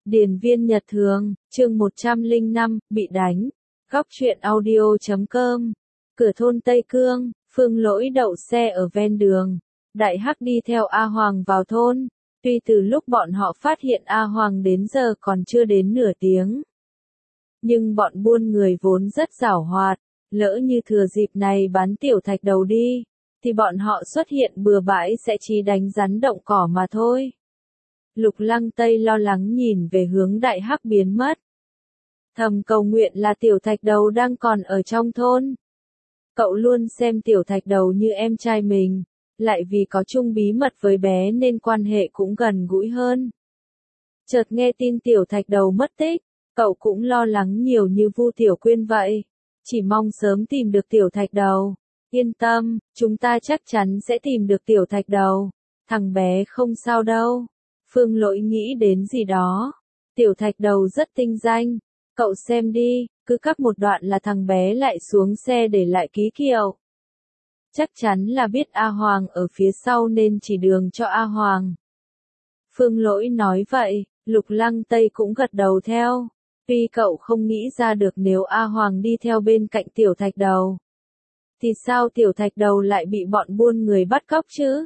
Điền viên Nhật Thường, chương 105, bị đánh. Góc truyện audio.com. Cửa thôn Tây Cương, Phương Lỗi đậu xe ở ven đường. Đại Hắc đi theo A Hoàng vào thôn. Tuy từ lúc bọn họ phát hiện A Hoàng đến giờ còn chưa đến nửa tiếng. Nhưng bọn buôn người vốn rất giảo hoạt. Lỡ như thừa dịp này bán tiểu thạch đầu đi, thì bọn họ xuất hiện bừa bãi sẽ chỉ đánh rắn động cỏ mà thôi. Lục Lăng Tây lo lắng nhìn về hướng Đại Hắc biến mất. Thầm cầu nguyện là tiểu thạch đầu đang còn ở trong thôn. Cậu luôn xem tiểu thạch đầu như em trai mình, lại vì có chung bí mật với bé nên quan hệ cũng gần gũi hơn. Chợt nghe tin tiểu thạch đầu mất tích, cậu cũng lo lắng nhiều như Vu Tiểu Quyên vậy. Chỉ mong sớm tìm được tiểu thạch đầu. Yên tâm, chúng ta chắc chắn sẽ tìm được tiểu thạch đầu. Thằng bé không sao đâu. Phương Lỗi nghĩ đến gì đó. Tiểu thạch đầu rất tinh danh. Cậu xem đi, cứ cắt một đoạn là thằng bé lại xuống xe để lại ký hiệu. Chắc chắn là biết A Hoàng ở phía sau nên chỉ đường cho A Hoàng. Phương Lỗi nói vậy, Lục Lăng Tây cũng gật đầu theo. Tuy cậu không nghĩ ra được nếu A Hoàng đi theo bên cạnh tiểu thạch đầu, thì sao tiểu thạch đầu lại bị bọn buôn người bắt cóc chứ?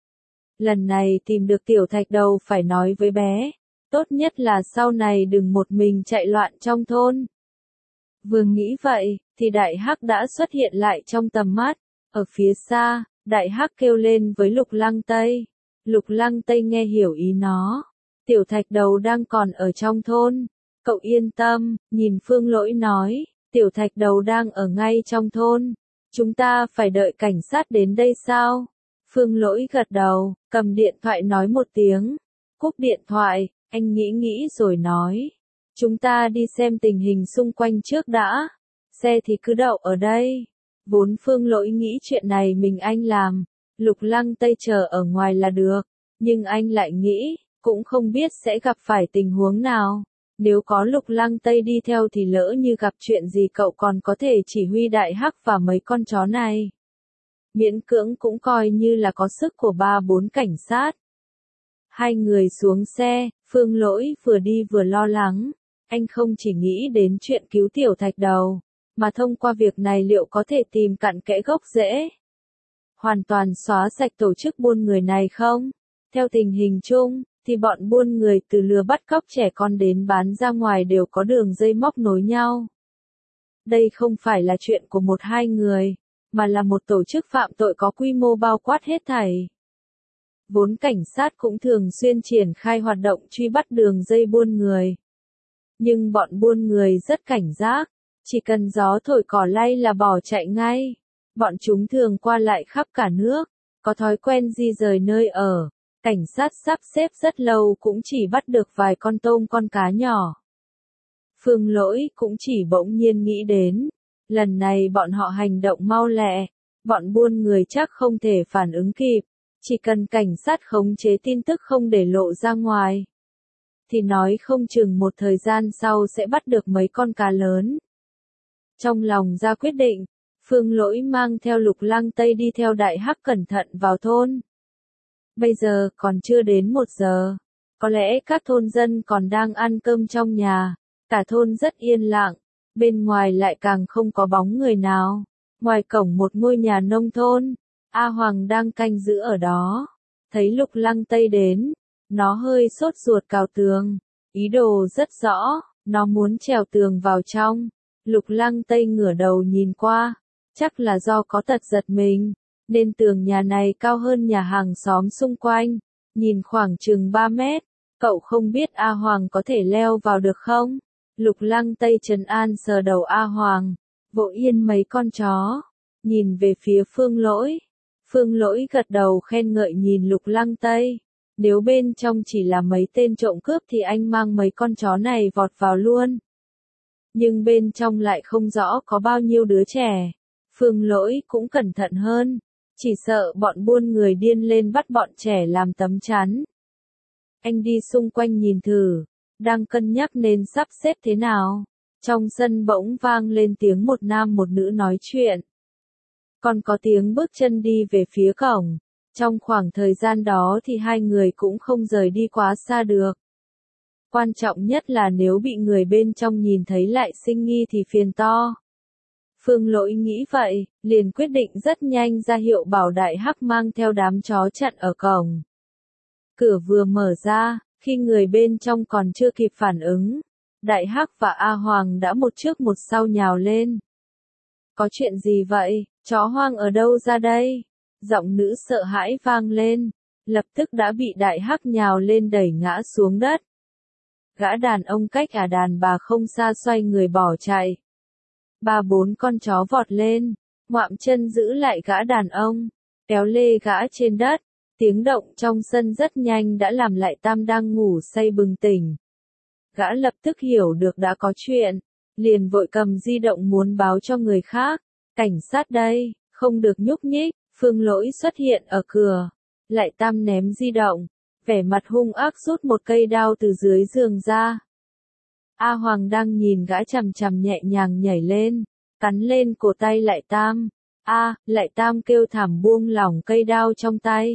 Lần này tìm được tiểu thạch đầu phải nói với bé, tốt nhất là sau này đừng một mình chạy loạn trong thôn. Vừa nghĩ vậy, thì Đại Hắc đã xuất hiện lại trong tầm mắt. Ở phía xa, Đại Hắc kêu lên với Lục Lăng Tây. Lục Lăng Tây nghe hiểu ý nó. Tiểu thạch đầu đang còn ở trong thôn. Cậu yên tâm, nhìn Phương Lỗi nói, tiểu thạch đầu đang ở ngay trong thôn. Chúng ta phải đợi cảnh sát đến đây sao? Phương Lỗi gật đầu, cầm điện thoại nói một tiếng. Cúp điện thoại, anh nghĩ rồi nói. Chúng ta đi xem tình hình xung quanh trước đã. Xe thì cứ đậu ở đây. Vốn Phương Lỗi nghĩ chuyện này mình anh làm. Lục Lăng Tây chờ ở ngoài là được. Nhưng anh lại nghĩ, cũng không biết sẽ gặp phải tình huống nào. Nếu có Lục Lăng Tây đi theo thì lỡ như gặp chuyện gì cậu còn có thể chỉ huy Đại Hắc và mấy con chó này. Miễn cưỡng cũng coi như là có sức của 3-4 cảnh sát. Hai người xuống xe, Phương Lỗi vừa đi vừa lo lắng. Anh không chỉ nghĩ đến chuyện cứu tiểu thạch đầu, mà thông qua việc này liệu có thể tìm cặn kẽ gốc rễ, hoàn toàn xóa sạch tổ chức buôn người này không? Theo tình hình chung, thì bọn buôn người từ lừa bắt cóc trẻ con đến bán ra ngoài đều có đường dây móc nối nhau. Đây không phải là chuyện của 1-2 người, mà là một tổ chức phạm tội có quy mô bao quát hết thảy. Vốn cảnh sát cũng thường xuyên triển khai hoạt động truy bắt đường dây buôn người. Nhưng bọn buôn người rất cảnh giác, chỉ cần gió thổi cỏ lay là bỏ chạy ngay. Bọn chúng thường qua lại khắp cả nước, có thói quen di rời nơi ở. Cảnh sát sắp xếp rất lâu cũng chỉ bắt được vài con tôm con cá nhỏ. Phương Lỗi cũng chỉ bỗng nhiên nghĩ đến, lần này bọn họ hành động mau lẹ, bọn buôn người chắc không thể phản ứng kịp, chỉ cần cảnh sát khống chế tin tức không để lộ ra ngoài, thì nói không chừng một thời gian sau sẽ bắt được mấy con cá lớn. Trong lòng ra quyết định, Phương Lỗi mang theo Lục Lăng Tây đi theo Đại Hắc cẩn thận vào thôn. Bây giờ còn chưa đến 1 giờ, có lẽ các thôn dân còn đang ăn cơm trong nhà, cả thôn rất yên lặng, bên ngoài lại càng không có bóng người nào. Ngoài cổng một ngôi nhà nông thôn, A Hoàng đang canh giữ ở đó, thấy Lục Lăng Tây đến, nó hơi sốt ruột cào tường, ý đồ rất rõ, nó muốn trèo tường vào trong. Lục Lăng Tây ngửa đầu nhìn qua, chắc là do có tật giật mình, nên tường nhà này cao hơn nhà hàng xóm xung quanh, nhìn khoảng chừng 3 mét, cậu không biết A Hoàng có thể leo vào được không? Lục Lăng Tây trấn an sờ đầu A Hoàng, vỗ yên mấy con chó, nhìn về phía Phương Lỗi. Phương Lỗi gật đầu khen ngợi nhìn Lục Lăng Tây, nếu bên trong chỉ là mấy tên trộm cướp thì anh mang mấy con chó này vọt vào luôn. Nhưng bên trong lại không rõ có bao nhiêu đứa trẻ. Phương Lỗi cũng cẩn thận hơn, chỉ sợ bọn buôn người điên lên bắt bọn trẻ làm tấm chắn. Anh đi xung quanh nhìn thử, đang cân nhắc nên sắp xếp thế nào. Trong sân bỗng vang lên tiếng một nam một nữ nói chuyện. Còn có tiếng bước chân đi về phía cổng. Trong khoảng thời gian đó thì hai người cũng không rời đi quá xa được. Quan trọng nhất là nếu bị người bên trong nhìn thấy lại sinh nghi thì phiền to. Phương Lỗi nghĩ vậy, liền quyết định rất nhanh ra hiệu bảo Đại Hắc mang theo đám chó chặn ở cổng. Cửa vừa mở ra, khi người bên trong còn chưa kịp phản ứng, Đại Hắc và A Hoàng đã một trước một sau nhào lên. Có chuyện gì vậy, chó hoang ở đâu ra đây? Giọng nữ sợ hãi vang lên, lập tức đã bị Đại Hắc nhào lên đẩy ngã xuống đất. Gã đàn ông cách đàn bà không xa xoay người bỏ chạy. 3-4 con chó vọt lên, ngoạm chân giữ lại gã đàn ông, kéo lê gã trên đất. Tiếng động trong sân rất nhanh đã làm Lại Tam đang ngủ say bừng tỉnh. Gã lập tức hiểu được đã có chuyện, liền vội cầm di động muốn báo cho người khác. Cảnh sát đây, không được nhúc nhích. Phương Lỗi xuất hiện ở cửa. Lại Tam ném di động, vẻ mặt hung ác rút một cây đao từ dưới giường ra. A Hoàng đang nhìn gã chằm chằm nhẹ nhàng nhảy lên, cắn lên cổ tay Lại Tam. Lại Tam kêu thảm buông lỏng cây đao trong tay.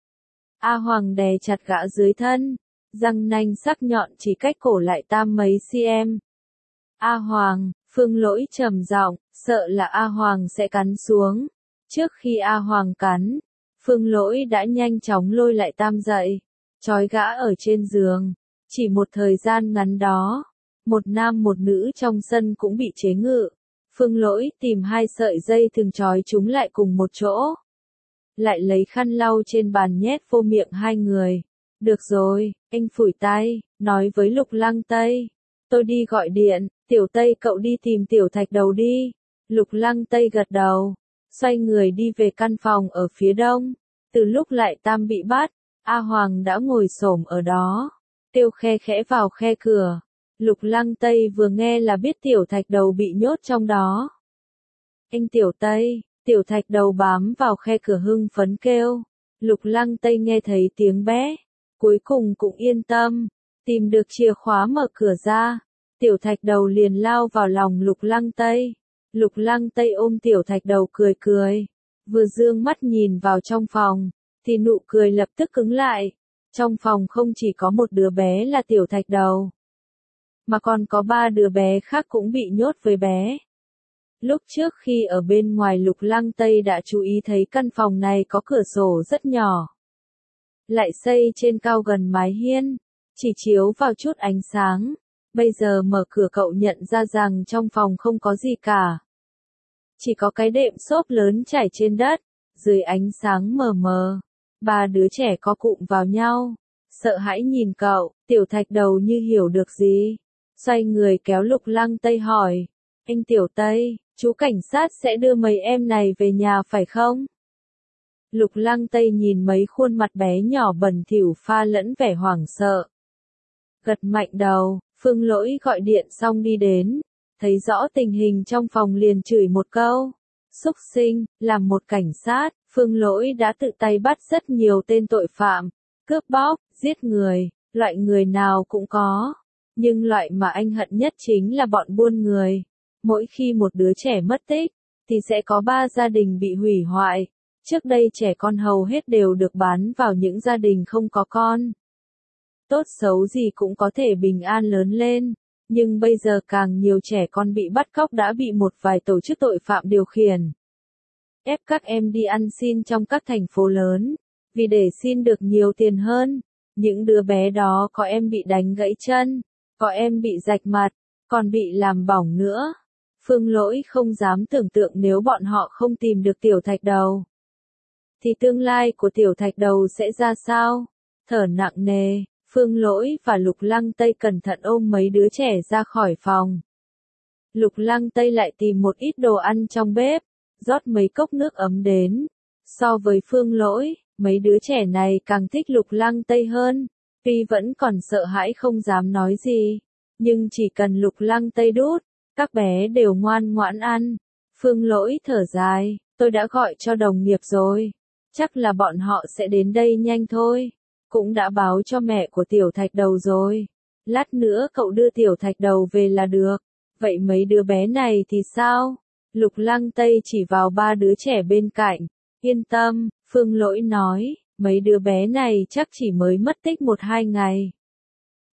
A Hoàng đè chặt gã dưới thân, răng nanh sắc nhọn chỉ cách cổ Lại Tam mấy cm. A Hoàng, Phương Lỗi trầm giọng, sợ là A Hoàng sẽ cắn xuống. Trước khi A Hoàng cắn, Phương Lỗi đã nhanh chóng lôi Lại Tam dậy, trói gã ở trên giường. Chỉ một thời gian ngắn đó, một nam một nữ trong sân cũng bị chế ngự. Phương Lỗi tìm 2 sợi dây thừng trói chúng lại cùng một chỗ. Lại lấy khăn lau trên bàn nhét vô miệng 2 người. Được rồi, anh phủi tay, nói với Lục Lăng Tây. Tôi đi gọi điện, Tiểu Tây cậu đi tìm Tiểu Thạch Đầu đi. Lục Lăng Tây gật đầu, xoay người đi về căn phòng ở phía đông. Từ lúc Lại Tam bị bắt, A Hoàng đã ngồi xổm ở đó, kêu khe khẽ vào khe cửa. Lục Lăng Tây vừa nghe là biết Tiểu Thạch Đầu bị nhốt trong đó. Anh Tiểu Tây, Tiểu Thạch Đầu bám vào khe cửa hưng phấn kêu. Lục Lăng Tây nghe thấy tiếng bé, cuối cùng cũng yên tâm, tìm được chìa khóa mở cửa ra. Tiểu Thạch Đầu liền lao vào lòng Lục Lăng Tây. Lục Lăng Tây ôm Tiểu Thạch Đầu cười cười, vừa dương mắt nhìn vào trong phòng, thì nụ cười lập tức cứng lại. Trong phòng không chỉ có một đứa bé là Tiểu Thạch Đầu, mà còn có 3 đứa bé khác cũng bị nhốt với bé. Lúc trước khi ở bên ngoài Lục Lăng Tây đã chú ý thấy căn phòng này có cửa sổ rất nhỏ, lại xây trên cao gần mái hiên, chỉ chiếu vào chút ánh sáng. Bây giờ mở cửa cậu nhận ra rằng trong phòng không có gì cả. Chỉ có cái đệm xốp lớn trải trên đất, dưới ánh sáng mờ mờ. 3 đứa trẻ co cụm vào nhau, sợ hãi nhìn cậu. Tiểu Thạch Đầu như hiểu được gì, xoay người kéo Lục Lăng Tây hỏi. Anh Tiểu Tây, chú cảnh sát sẽ đưa mấy em này về nhà phải không? Lục Lăng Tây nhìn mấy khuôn mặt bé nhỏ bẩn thỉu pha lẫn vẻ hoảng sợ. Gật mạnh đầu. Phương Lỗi gọi điện xong đi đến, thấy rõ tình hình trong phòng liền chửi một câu. Xúc sinh, làm một cảnh sát, Phương Lỗi đã tự tay bắt rất nhiều tên tội phạm, cướp bóc, giết người, loại người nào cũng có. Nhưng loại mà anh hận nhất chính là bọn buôn người. Mỗi khi một đứa trẻ mất tích, thì sẽ có 3 gia đình bị hủy hoại. Trước đây trẻ con hầu hết đều được bán vào những gia đình không có con. Tốt xấu gì cũng có thể bình an lớn lên, nhưng bây giờ càng nhiều trẻ con bị bắt cóc đã bị một vài tổ chức tội phạm điều khiển. Ép các em đi ăn xin trong các thành phố lớn, vì để xin được nhiều tiền hơn. Những đứa bé đó có em bị đánh gãy chân, có em bị rạch mặt, còn bị làm bỏng nữa. Phương Lỗi không dám tưởng tượng nếu bọn họ không tìm được Tiểu Thạch Đầu, thì tương lai của Tiểu Thạch Đầu sẽ ra sao? Thở nặng nề, Phương Lỗi và Lục Lăng Tây cẩn thận ôm mấy đứa trẻ ra khỏi phòng. Lục Lăng Tây lại tìm một ít đồ ăn trong bếp, rót mấy cốc nước ấm đến. So với Phương Lỗi, mấy đứa trẻ này càng thích Lục Lăng Tây hơn. Tuy vẫn còn sợ hãi không dám nói gì, nhưng chỉ cần Lục Lăng Tây đút, các bé đều ngoan ngoãn ăn. Phương Lỗi thở dài, tôi đã gọi cho đồng nghiệp rồi, chắc là bọn họ sẽ đến đây nhanh thôi. Cũng đã báo cho mẹ của Tiểu Thạch Đầu rồi. Lát nữa cậu đưa Tiểu Thạch Đầu về là được. Vậy mấy đứa bé này thì sao? Lục Lăng Tây chỉ vào 3 đứa trẻ bên cạnh. Yên tâm, Phương Lỗi nói, mấy đứa bé này chắc chỉ mới mất tích 1-2 ngày.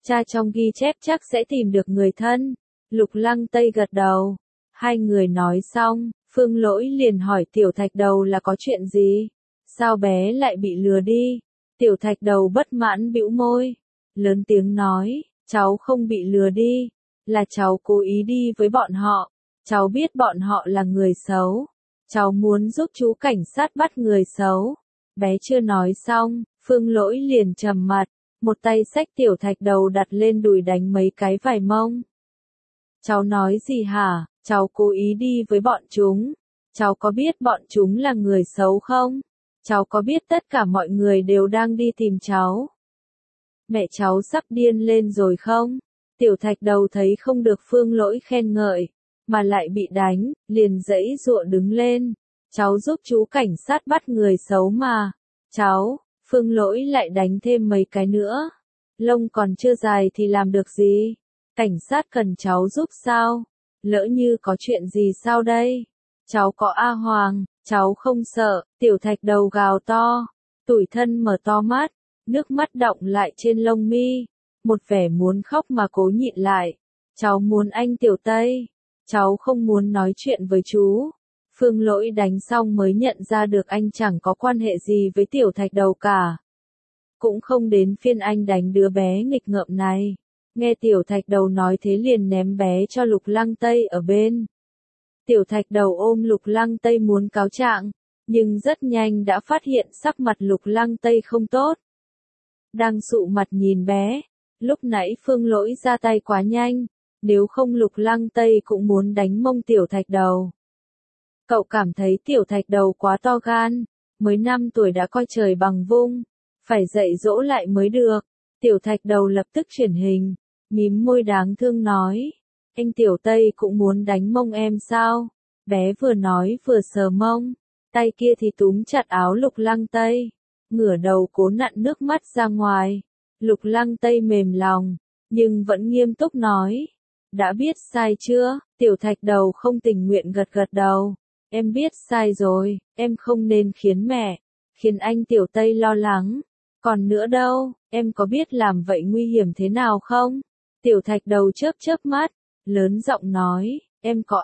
Cha trong ghi chép chắc sẽ tìm được người thân. Lục Lăng Tây gật đầu. Hai người nói xong, Phương Lỗi liền hỏi Tiểu Thạch Đầu là có chuyện gì? Sao bé lại bị lừa đi? Tiểu Thạch Đầu bất mãn bĩu môi. Lớn tiếng nói, cháu không bị lừa đi. Là cháu cố ý đi với bọn họ. Cháu biết bọn họ là người xấu. Cháu muốn giúp chú cảnh sát bắt người xấu. Bé chưa nói xong, Phương Lỗi liền trầm mặt. Một tay xách Tiểu Thạch Đầu đặt lên đùi đánh mấy cái vài mông. Cháu nói gì hả? Cháu cố ý đi với bọn chúng. Cháu có biết bọn chúng là người xấu không? Cháu có biết tất cả mọi người đều đang đi tìm cháu? Mẹ cháu sắp điên lên rồi không? Tiểu Thạch Đầu thấy không được Phương Lỗi khen ngợi, mà lại bị đánh, liền giãy giụa đứng lên. Cháu giúp chú cảnh sát bắt người xấu mà. Cháu, Phương Lỗi lại đánh thêm mấy cái nữa. Lông còn chưa dài thì làm được gì? Cảnh sát cần cháu giúp sao? Lỡ như có chuyện gì sao đây? Cháu có A Hoàng, cháu không sợ. Tiểu Thạch Đầu gào to, tủi thân mở to mắt, nước mắt đọng lại trên lông mi, một vẻ muốn khóc mà cố nhịn lại. Cháu muốn anh Tiểu Tây, cháu không muốn nói chuyện với chú. Phương Lỗi đánh xong mới nhận ra được anh chẳng có quan hệ gì với Tiểu Thạch Đầu cả. Cũng không đến phiên anh đánh đứa bé nghịch ngợm này. Nghe Tiểu Thạch Đầu nói thế liền ném bé cho Lục Lăng Tây ở bên. Tiểu Thạch Đầu ôm Lục Lăng Tây muốn cáo trạng, nhưng rất nhanh đã phát hiện sắc mặt Lục Lăng Tây không tốt. Đang sụ mặt nhìn bé, lúc nãy Phương Lỗi ra tay quá nhanh, nếu không Lục Lăng Tây cũng muốn đánh mông Tiểu Thạch Đầu. Cậu cảm thấy Tiểu Thạch Đầu quá to gan, mới 5 tuổi đã coi trời bằng vung, phải dạy dỗ lại mới được. Tiểu Thạch Đầu lập tức chuyển hình, mím môi đáng thương nói, anh Tiểu Tây cũng muốn đánh mông em sao? Bé vừa nói vừa sờ mông, tay kia thì túm chặt áo Lục Lăng Tây, ngửa đầu cố nặn nước mắt ra ngoài. Lục Lăng Tây mềm lòng, nhưng vẫn nghiêm túc nói, đã biết sai chưa? Tiểu Thạch Đầu không tình nguyện gật gật đầu, em biết sai rồi, em không nên khiến anh Tiểu Tây lo lắng. Còn nữa đâu, em có biết làm vậy nguy hiểm thế nào không? Tiểu Thạch Đầu chớp chớp mắt, lớn giọng nói, em có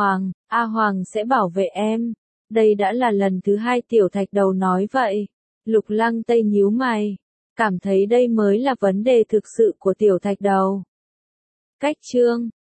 A Hoàng sẽ bảo vệ em. Đây đã là lần thứ 2 Tiểu Thạch Đầu nói vậy. Lục Lăng Tây nhíu mày, cảm thấy đây mới là vấn đề thực sự của Tiểu Thạch Đầu. Cách chương